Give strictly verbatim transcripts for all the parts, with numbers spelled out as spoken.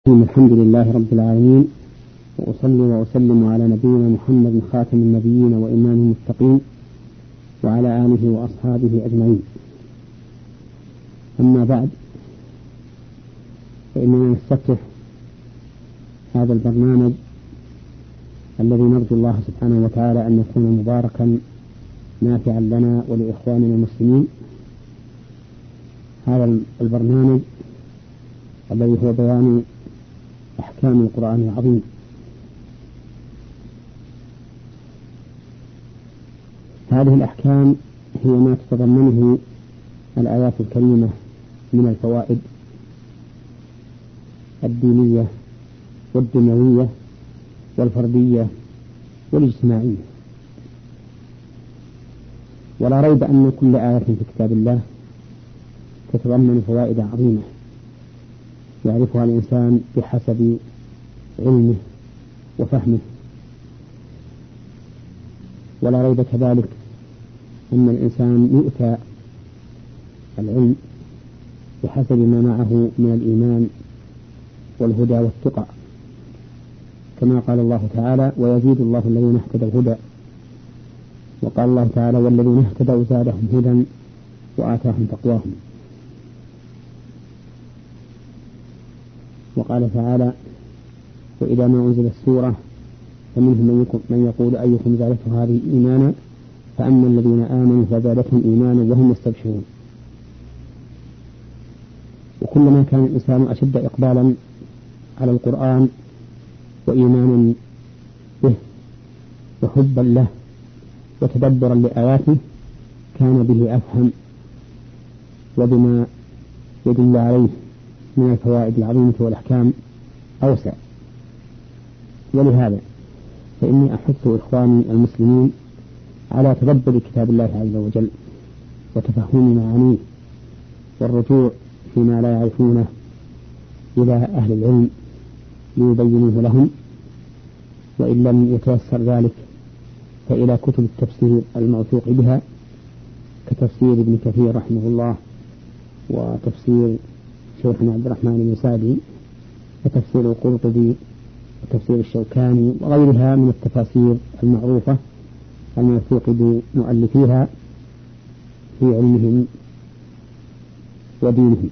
الحمد لله رب العالمين، وأصلي وأسلم على نبينا محمد خاتم النبيين وإمام المتقين وعلى آله وأصحابه أجمعين. أما بعد، فإننا نستفتح هذا البرنامج الذي نرجو الله سبحانه وتعالى أن يكون مباركا نافعا لنا ولإخواننا المسلمين. هذا البرنامج الذي هو بيان أحكام القرآن العظيم. هذه الأحكام هي ما تتضمنه الآيات الكريمة من الفوائد الدينية والدنيوية والفردية والاجتماعية. ولا ريب أن كل آية في كتاب الله تتضمن فوائد عظيمة يعرفها الإنسان بحسب علمه وفهمه. ولا ريب كذلك أن الإنسان يؤتى العلم بحسب ما معه من الإيمان والهدى والتقى، كما قال الله تعالى: ويزيد الله الذين اهتدوا هدى. وقال الله تعالى: والذين اهتدوا زادهم هدى وآتاهم تقواهم. وقال تعالى: وإذا ما أنزلت السورة فمنهم من يقول أيكم زادته هذه إيمانا فأما الذين آمنوا فزادتهم إيمانا وهم يستبشرون. وكلما كان الإنسان أشد إقبالا على القرآن وإيمانا به وحبا له وتدبرا لآياته كان به أفهم وبما يدل عليه من الفوائد العظيمة والأحكام أوسع. ولهذا فإني أحث إخواني المسلمين على تدبر كتاب الله عز وجل وتفهم معانيه والرجوع فيما لا يعرفونه إلى أهل العلم ليبينوه لهم، وإن لم يتيسر ذلك فإلى كتب التفسير الموثوق بها كتفسير ابن كثير رحمه الله، وتفسير شيخنا عبد الرحمن بن سعدي، وتفسير القرطبي، وتفسير الشوكاني، وغيرها من التفاسير المعروفة الموثوق بمؤلفيها في علمهم ودينهم.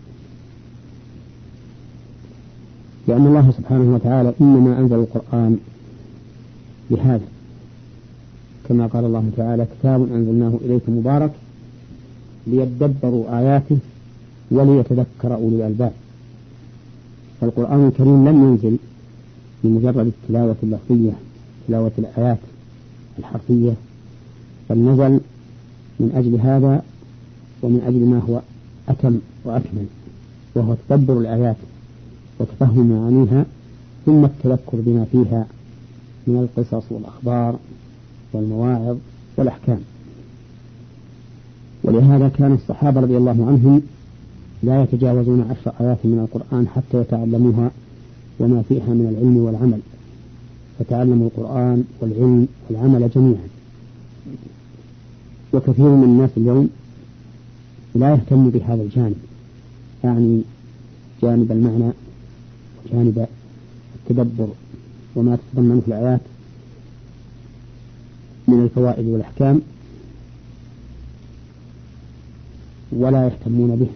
لأن الله سبحانه وتعالى إنما أنزل القرآن بهذا، كما قال الله تعالى: كتاب أنزلناه إليكم مبارك ليدبروا آياته وليتذكر أولي الألباب. فالقرآن الكريم لم ينزل بمجرد التلاوة اللفظية، تلاوة الآيات الحرفية، بل نزل من أجل هذا ومن أجل ما هو أتم وأكمل، وهو تدبر الآيات وتفهم معانيها ثم التذكر بما فيها من القصص والأخبار والمواعظ والأحكام. ولهذا كان الصحابة رضي الله عنهم لا يتجاوزون عشر آيات من القرآن حتى يتعلموها وما فيها من العلم والعمل، فتعلموا القرآن والعلم والعمل جميعا. وكثير من الناس اليوم لا يهتم بهذا الجانب، يعني جانب المعنى وجانب التدبر وما تتضمنه الآيات من الفوائد والأحكام، ولا يهتمون به،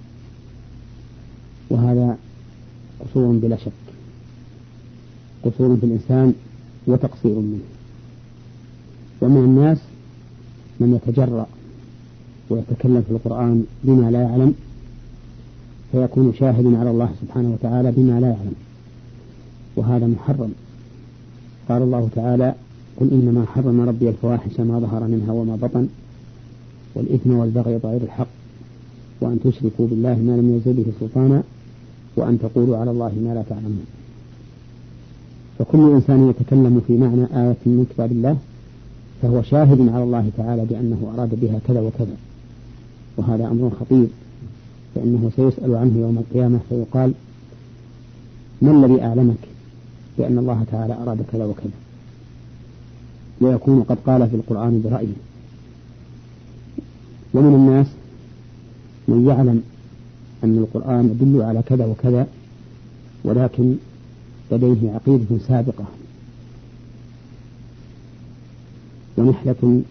وهذا قصور بلا شك، قصور في الإنسان وتقصير منه. ومن الناس من يتجرأ ويتكلم في القرآن بما لا يعلم، فيكون شاهدا على الله سبحانه وتعالى بما لا يعلم، وهذا محرم. قال الله تعالى: قل إنما حرم ربي الفواحش ما ظهر منها وما بطن والإثم والبغي بغير الحق وأن تشركوا بالله ما لم ينزل به سلطانا وأن تقولوا على الله ما لا تعلمون. فكل إنسان يتكلم في معنى آية من كتاب الله فهو شاهد على الله تعالى بأنه أراد بها كذا وكذا، وهذا أمر خطير، فإنه سيسأل عنه يوم القيامة فيقال: ما الذي أعلمك بأن الله تعالى أراد كذا وكذا؟ ويكون قد قال في القرآن برأيه. ومن الناس من يعلم أن القرآن يدل على كذا وكذا ولكن لديه عقيدة سابقة ونحلة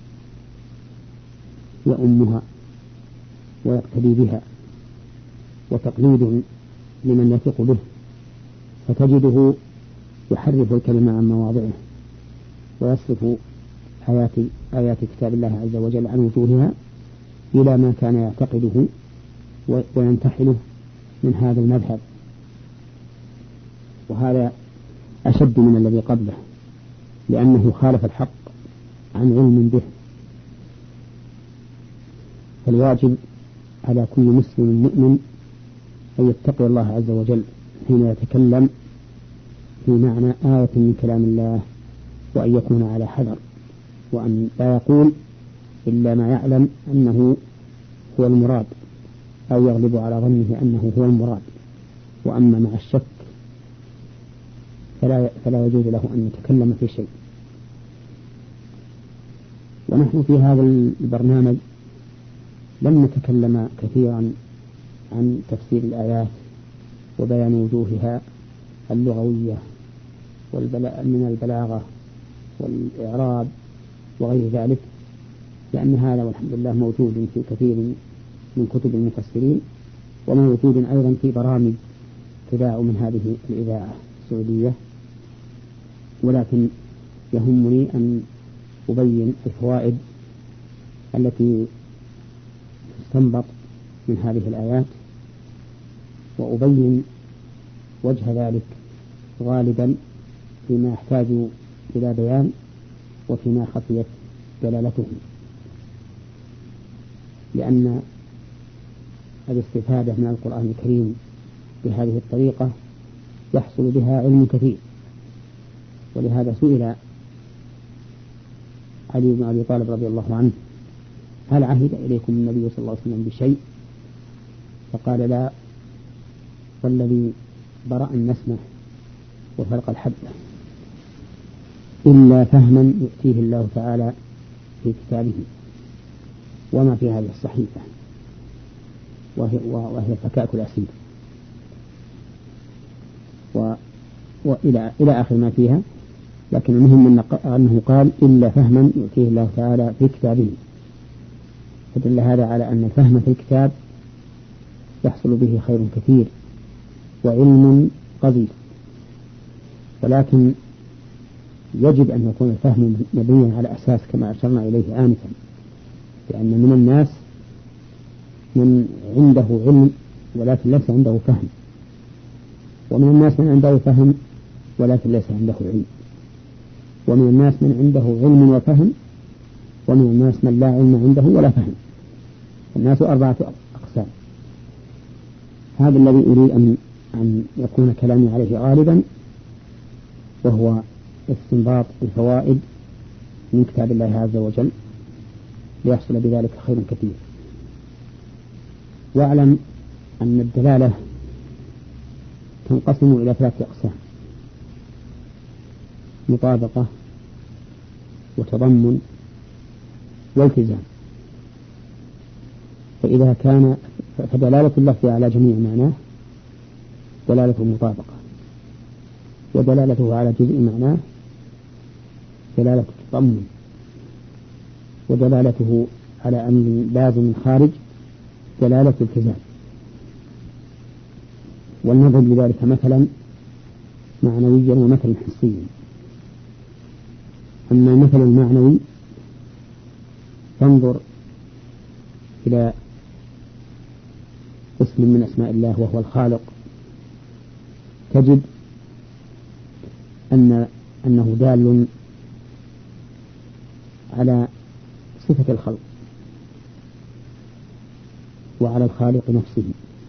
يؤمها ويقتدي بها وتقليد لمن يثق به، فتجده يحرف الكلمة عن مواضعه ويصرف آيات, آيات كتاب الله عز وجل عن وجوهها إلى ما كان يعتقده وينتحله من هذا المذهب، وهذا أشد من الذي قبله لأنه خالف الحق عن علم به. فالواجب على كل مسلم مؤمن أن يتقي الله عز وجل حين يتكلم في معنى آية من كلام الله، وأن يكون على حذر، وأن لا يقول إلا ما يعلم أنه هو المراد أو يغلب على ظنه أنه هو المراد. وأما مع الشك فلا, فلا يجوز له أن يتكلم في شيء. ونحن في هذا البرنامج لم نتكلم كثيرا عن تفسير الآيات وبيان وجوهها اللغوية من البلاغة والإعراب وغير ذلك، لأن هذا والحمد لله موجود في كثير من كتب المفسرين، وموجود أيضا في برامج تذاع من هذه الإذاعة السعودية. ولكن يهمني أن أبين الفوائد التي تستنبط من هذه الآيات، وأبين وجه ذلك غالبا فيما يحتاج إلى بيان وفيما خفيت دلالته، لأن الاستفادة من القرآن الكريم بهذه الطريقة يحصل بها علم كثير. ولهذا سئل علي بن أبي طالب رضي الله عنه: هل عهد إليكم النبي صلى الله عليه وسلم بشيء؟ فقال: لا، والذي برأ النسمة وفرق الحبة إلا فهما يؤتيه الله تعالى في كتابه وما في هذه الصحيفة، وهي, وهي فكاك الأسير، وإلى إلى آخر ما فيها. لكن المهم أنه قال: إلا فهما يؤتيه الله تعالى في كتابه، فدل هذا على أن الفهم في الكتاب يحصل به خير كثير وعلم قضيب. ولكن يجب أن يكون الفهم مبنيا على أساس كما أشرنا إليه آنفا، لأن من الناس من عنده علم ولكن ليس عنده فهم، ومن الناس من عنده فهم ولكن ليس عنده علم، ومن الناس من عنده علم وفهم، ومن الناس من لا علم عنده ولا فهم. الناس أربعة أقسام. هذا الذي أريد أن أن يكون كلامي عليه غالبا، وهو استنباط الفوائد من كتاب الله عز وجل ليحصل بذلك خير كثير. واعلم أن الدلالة تنقسم إلى ثلاثة أقسام: مطابقة وتضمن والتزام. فإذا كان فدلالة اللفظ على جميع معناه دلالة المطابقة، ودلالته على جزء معناه دلالة التضمن، ودلالته على أمر لازم خارج دلالة التزام. ولنضرب لذلك مثلا معنويا ومثلا حسيا. أما المثل المعنوي فانظر إلى اسم من أسماء الله وهو الخالق، تجد أن أنه دال على صفة الخلق وعلى الخالق نفسه،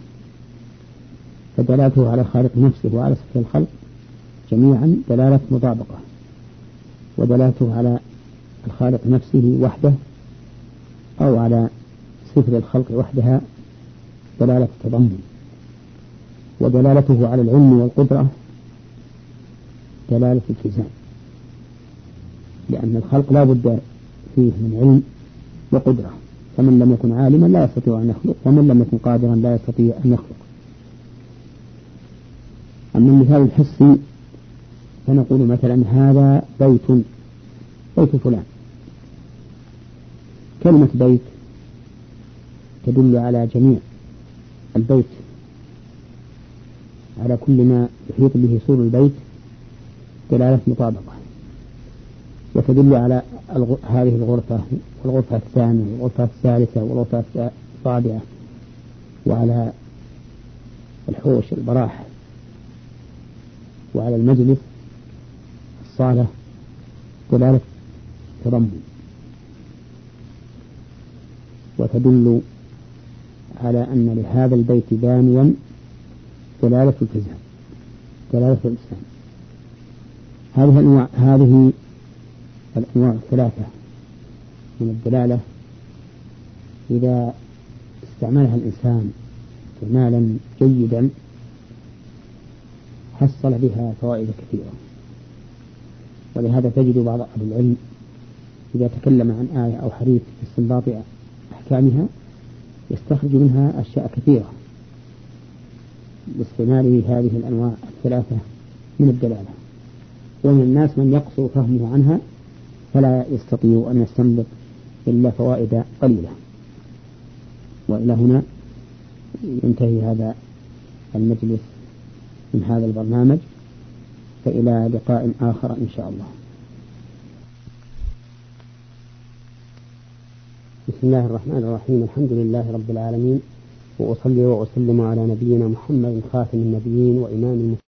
فدلالته على الخالق نفسه وعلى صفة الخلق جميعا دلالة مطابقة، ودلالته على الخالق نفسه وحده أو على صفة الخلق وحدها دلالة التضمن، ودلالته على العلم والقدرة دلالة التزام، لأن الخلق لا بد فيه من علم وقدرة، فمن لم يكن عالما لا يستطيع أن يخلق، ومن لم يكن قادرا لا يستطيع أن يخلق. أما المثال الحسي فنقول مثلا هذا بيت بيت فلان. كلمة بيت تدل على جميع البيت، على كل ما يحيط به سور البيت دلالة مطابقة، وتدل على الغ... هذه الغرفة والغرفة الثانية والغرفة الثالثة والغرفة الرابعة، وعلى الحوش البراح، وعلى المجلس الصالة دلالة تضمن، وتدل على أن لهذا البيت بانيا دلالة التزام، دلالة الإسلام. هذه الأنواع هذه الأنواع الثلاثة من الدلالة إذا استعملها الإنسان استعمالا جيدا حصل بها فوائد كثيرة. ولهذا تجد بعض أهل العلم إذا تكلم عن آية أو حديث في استنباط أحكامها يستخرج منها أشياء كثيرة باستعماله هذه الأنواع الثلاثة من الدلالة. ومن الناس من يقصر فهمه عنها فلا يستطيع أن يستنبط إلا فوائد قليلة. وإلى هنا ينتهي هذا المجلس من هذا البرنامج، فإلى لقاء آخر إن شاء الله. بسم الله الرحمن الرحيم. الحمد لله رب العالمين، وأصلي وأسلم على نبينا محمد خاتم النبيين وإمام المرسلين.